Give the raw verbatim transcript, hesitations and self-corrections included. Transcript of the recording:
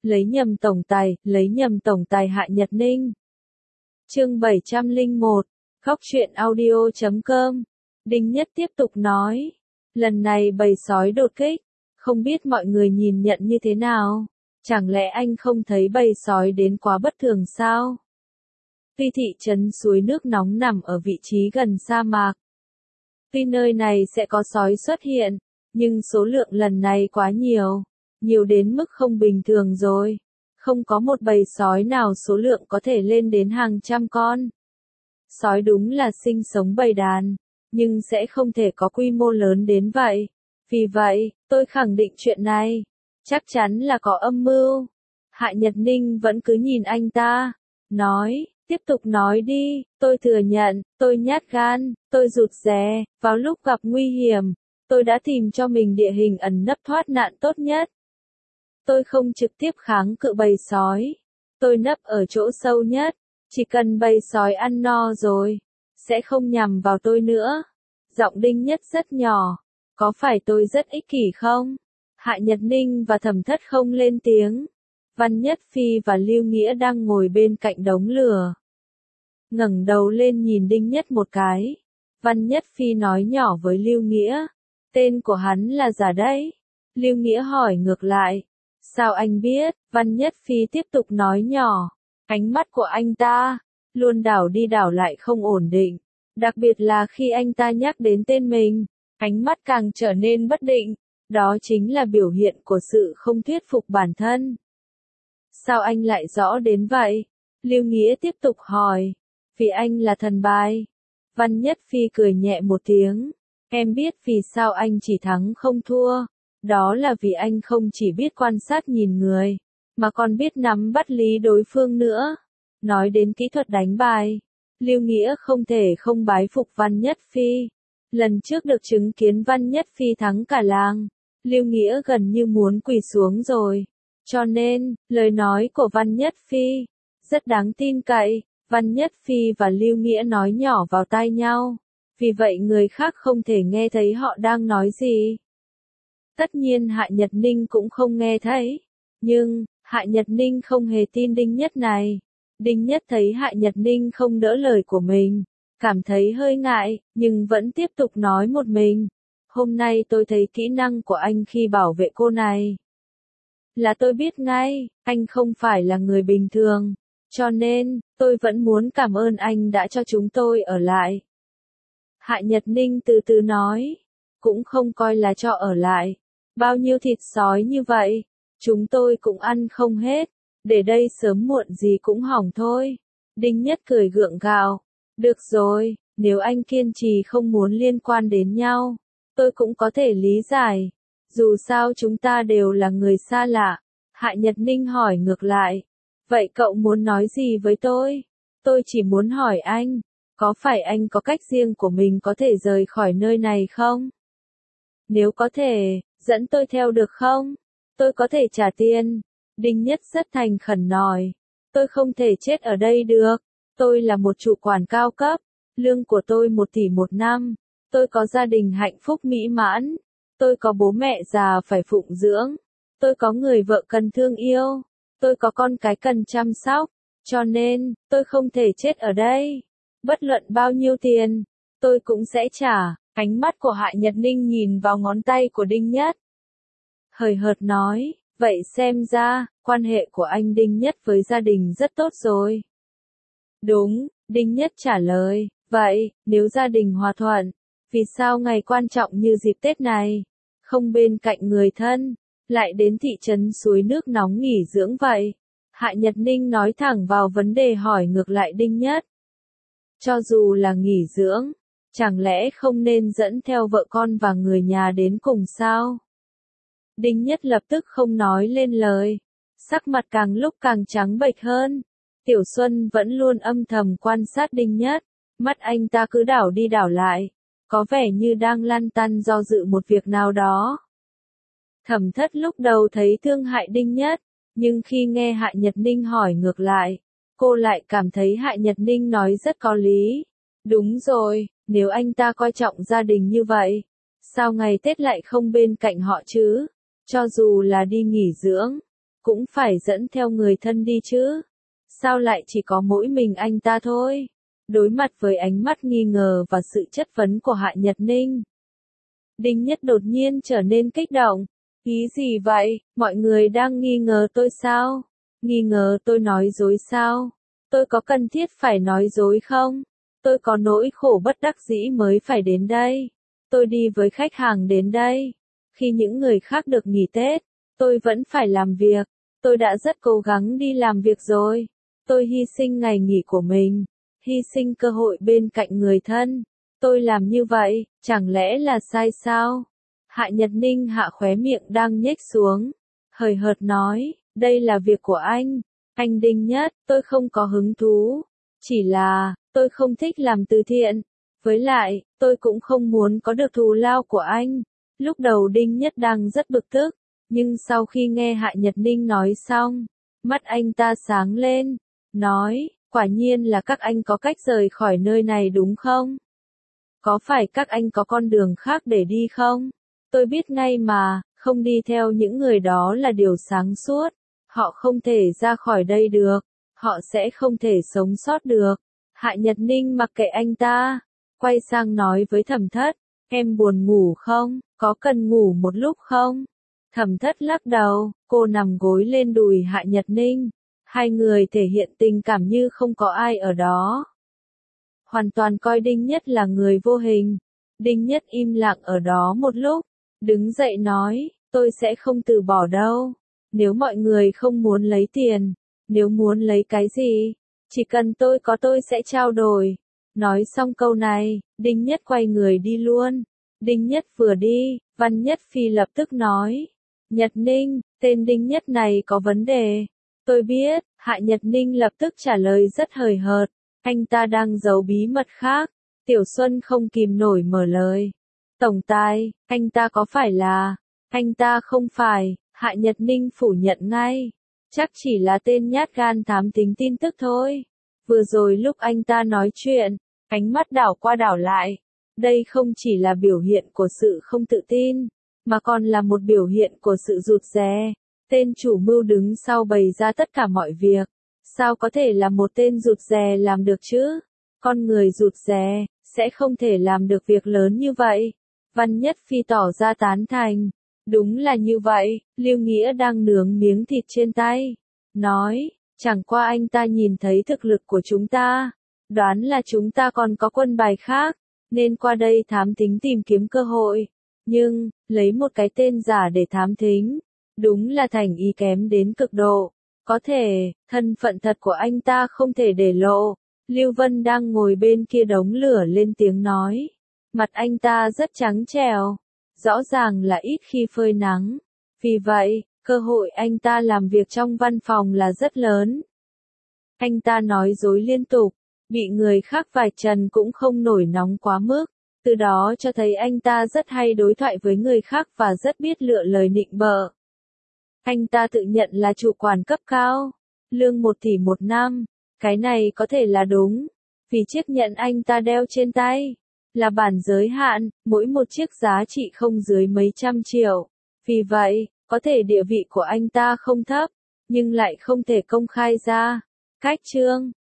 lấy nhầm tổng tài, lấy nhầm tổng tài Hạ Nhật Ninh. Chương bảy trăm lẻ một, khóc chuyện audio chấm com. Đinh Nhất tiếp tục nói, lần này bầy sói đột kích, không biết mọi người nhìn nhận như thế nào, chẳng lẽ anh không thấy bầy sói đến quá bất thường sao? Tuy thị trấn suối nước nóng nằm ở vị trí gần sa mạc, tuy nơi này sẽ có sói xuất hiện, nhưng số lượng lần này quá nhiều, nhiều đến mức không bình thường rồi. Không có một bầy sói nào số lượng có thể lên đến hàng trăm con. Sói đúng là sinh sống bầy đàn, nhưng sẽ không thể có quy mô lớn đến vậy. Vì vậy, tôi khẳng định chuyện này, chắc chắn là có âm mưu. Hạ Nhật Ninh vẫn cứ nhìn anh ta, nói, tiếp tục nói đi, tôi thừa nhận, tôi nhát gan, tôi rụt rè, vào lúc gặp nguy hiểm, tôi đã tìm cho mình địa hình ẩn nấp thoát nạn tốt nhất. Tôi không trực tiếp kháng cự bầy sói, tôi nấp ở chỗ sâu nhất, chỉ cần bầy sói ăn no rồi, sẽ không nhằm vào tôi nữa. Giọng Đinh Nhất rất nhỏ, có phải tôi rất ích kỷ không? Hạ Nhật Ninh và Thẩm Thất không lên tiếng. Văn Nhất Phi và Lưu Nghĩa đang ngồi bên cạnh đống lửa. Ngẩng đầu lên nhìn Đinh Nhất một cái. Văn Nhất Phi nói nhỏ với Lưu Nghĩa, tên của hắn là giả đấy. Lưu Nghĩa hỏi ngược lại, sao anh biết? Văn Nhất Phi tiếp tục nói nhỏ, ánh mắt của anh ta luôn đảo đi đảo lại không ổn định, đặc biệt là khi anh ta nhắc đến tên mình, ánh mắt càng trở nên bất định, đó chính là biểu hiện của sự không thuyết phục bản thân. Sao anh lại rõ đến vậy? Lưu Nghĩa tiếp tục hỏi, vì anh là thần bài. Văn Nhất Phi cười nhẹ một tiếng, em biết vì sao anh chỉ thắng không thua, đó là vì anh không chỉ biết quan sát nhìn người, mà còn biết nắm bắt lý đối phương nữa. Nói đến kỹ thuật đánh bài, Lưu Nghĩa không thể không bái phục Văn Nhất Phi. Lần trước được chứng kiến Văn Nhất Phi thắng cả làng, Lưu Nghĩa gần như muốn quỳ xuống rồi. Cho nên, lời nói của Văn Nhất Phi rất đáng tin cậy. Văn Nhất Phi và Lưu Nghĩa nói nhỏ vào tai nhau, vì vậy người khác không thể nghe thấy họ đang nói gì. Tất nhiên Hạ Nhật Ninh cũng không nghe thấy, nhưng Hạ Nhật Ninh không hề tin Đinh Nhất này. Đinh Nhất thấy Hạ Nhật Ninh không đỡ lời của mình, cảm thấy hơi ngại, nhưng vẫn tiếp tục nói một mình. Hôm nay tôi thấy kỹ năng của anh khi bảo vệ cô này, là tôi biết ngay, anh không phải là người bình thường, cho nên, tôi vẫn muốn cảm ơn anh đã cho chúng tôi ở lại. Hạ Nhật Ninh từ từ nói, cũng không coi là cho ở lại, bao nhiêu thịt sói như vậy, chúng tôi cũng ăn không hết, để đây sớm muộn gì cũng hỏng thôi. Đinh Nhất cười gượng gạo, được rồi, nếu anh kiên trì không muốn liên quan đến nhau, tôi cũng có thể lý giải, dù sao chúng ta đều là người xa lạ. Hạ Nhật Ninh hỏi ngược lại, vậy cậu muốn nói gì với tôi? Tôi chỉ muốn hỏi anh, có phải anh có cách riêng của mình có thể rời khỏi nơi này không? Nếu có thể, dẫn tôi theo được không? Tôi có thể trả tiền. Đinh Nhất rất thành khẩn nói, tôi không thể chết ở đây được. Tôi là một chủ quản cao cấp, lương của tôi một tỷ một năm. Tôi có gia đình hạnh phúc mỹ mãn. Tôi có bố mẹ già phải phụng dưỡng. Tôi có người vợ cần thương yêu. Tôi có con cái cần chăm sóc. Cho nên, tôi không thể chết ở đây. Bất luận bao nhiêu tiền, tôi cũng sẽ trả. Ánh mắt của Hạ Nhật Ninh nhìn vào ngón tay của Đinh Nhất. Hời hợt nói, vậy xem ra, quan hệ của anh Đinh Nhất với gia đình rất tốt rồi. Đúng, Đinh Nhất trả lời, vậy, nếu gia đình hòa thuận, vì sao ngày quan trọng như dịp Tết này, không bên cạnh người thân, lại đến thị trấn suối nước nóng nghỉ dưỡng vậy? Hạ Nhật Ninh nói thẳng vào vấn đề hỏi ngược lại Đinh Nhất. Cho dù là nghỉ dưỡng, chẳng lẽ không nên dẫn theo vợ con và người nhà đến cùng sao? Đinh Nhất lập tức không nói lên lời, sắc mặt càng lúc càng trắng bệch hơn. Tiểu Xuân vẫn luôn âm thầm quan sát Đinh Nhất, mắt anh ta cứ đảo đi đảo lại, có vẻ như đang lăn tăn do dự một việc nào đó. Thẩm Thất lúc đầu thấy thương hại Đinh Nhất, nhưng khi nghe Hạ Nhật Ninh hỏi ngược lại, cô lại cảm thấy Hạ Nhật Ninh nói rất có lý. Đúng rồi, nếu anh ta coi trọng gia đình như vậy, sao ngày Tết lại không bên cạnh họ chứ? Cho dù là đi nghỉ dưỡng, cũng phải dẫn theo người thân đi chứ. Sao lại chỉ có mỗi mình anh ta thôi? Đối mặt với ánh mắt nghi ngờ và sự chất vấn của Hạ Nhật Ninh, Đinh Nhất đột nhiên trở nên kích động. Ý gì vậy? Mọi người đang nghi ngờ tôi sao? Nghi ngờ tôi nói dối sao? Tôi có cần thiết phải nói dối không? Tôi có nỗi khổ bất đắc dĩ mới phải đến đây. Tôi đi với khách hàng đến đây. Khi những người khác được nghỉ Tết, tôi vẫn phải làm việc. Tôi đã rất cố gắng đi làm việc rồi. Tôi hy sinh ngày nghỉ của mình, hy sinh cơ hội bên cạnh người thân. Tôi làm như vậy, chẳng lẽ là sai sao? Hạ Nhật Ninh hạ khóe miệng đang nhếch xuống, hời hợt nói, đây là việc của anh. Anh Đinh Nhất, tôi không có hứng thú. Chỉ là, tôi không thích làm từ thiện. Với lại, tôi cũng không muốn có được thù lao của anh. Lúc đầu Đinh Nhất đang rất bực tức, nhưng sau khi nghe Hạ Nhật Ninh nói xong, mắt anh ta sáng lên, nói, quả nhiên là các anh có cách rời khỏi nơi này đúng không? Có phải các anh có con đường khác để đi không? Tôi biết ngay mà, không đi theo những người đó là điều sáng suốt. Họ không thể ra khỏi đây được. Họ sẽ không thể sống sót được. Hạ Nhật Ninh mặc kệ anh ta, quay sang nói với Thẩm Thất, em buồn ngủ không? Có cần ngủ một lúc không? Thẩm Thất lắc đầu, cô nằm gối lên đùi Hạ Nhật Ninh. Hai người thể hiện tình cảm như không có ai ở đó. Hoàn toàn coi Đinh Nhất là người vô hình. Đinh Nhất im lặng ở đó một lúc, đứng dậy nói, tôi sẽ không từ bỏ đâu. Nếu mọi người không muốn lấy tiền, nếu muốn lấy cái gì, chỉ cần tôi có tôi sẽ trao đổi. Nói xong câu này, Đinh Nhất quay người đi luôn. Đinh Nhất vừa đi, Văn Nhất Phi lập tức nói, Nhật Ninh, tên Đinh Nhất này có vấn đề. Tôi biết, Hạ Nhật Ninh lập tức trả lời rất hời hợt, anh ta đang giấu bí mật khác. Tiểu Xuân không kìm nổi mở lời. Tổng tài, anh ta có phải là... Anh ta không phải, Hạ Nhật Ninh phủ nhận ngay. Chắc chỉ là tên nhát gan thám tính tin tức thôi. Vừa rồi lúc anh ta nói chuyện, ánh mắt đảo qua đảo lại. Đây không chỉ là biểu hiện của sự không tự tin, mà còn là một biểu hiện của sự rụt rè. Tên chủ mưu đứng sau bày ra tất cả mọi việc. Sao có thể là một tên rụt rè làm được chứ? Con người rụt rè sẽ không thể làm được việc lớn như vậy. Văn Nhất Phi tỏ ra tán thành. Đúng là như vậy, Lưu Nghĩa đang nướng miếng thịt trên tay. Nói, chẳng qua anh ta nhìn thấy thực lực của chúng ta. Đoán là chúng ta còn có quân bài khác, nên qua đây thám thính tìm kiếm cơ hội. Nhưng, lấy một cái tên giả để thám thính, đúng là thành ý kém đến cực độ. Có thể, thân phận thật của anh ta không thể để lộ. Lưu Vân đang ngồi bên kia đống lửa lên tiếng nói. Mặt anh ta rất trắng trẻo. Rõ ràng là ít khi phơi nắng. Vì vậy, cơ hội anh ta làm việc trong văn phòng là rất lớn. Anh ta nói dối liên tục. Bị người khác vạch trần cũng không nổi nóng quá mức. Từ đó cho thấy anh ta rất hay đối thoại với người khác và rất biết lựa lời nịnh bợ. Anh ta tự nhận là chủ quản cấp cao. Lương một tỷ một năm. Cái này có thể là đúng. Vì chiếc nhẫn anh ta đeo trên tay là bản giới hạn, mỗi một chiếc giá trị không dưới mấy trăm triệu. Vì vậy, có thể địa vị của anh ta không thấp, nhưng lại không thể công khai ra. Cách chương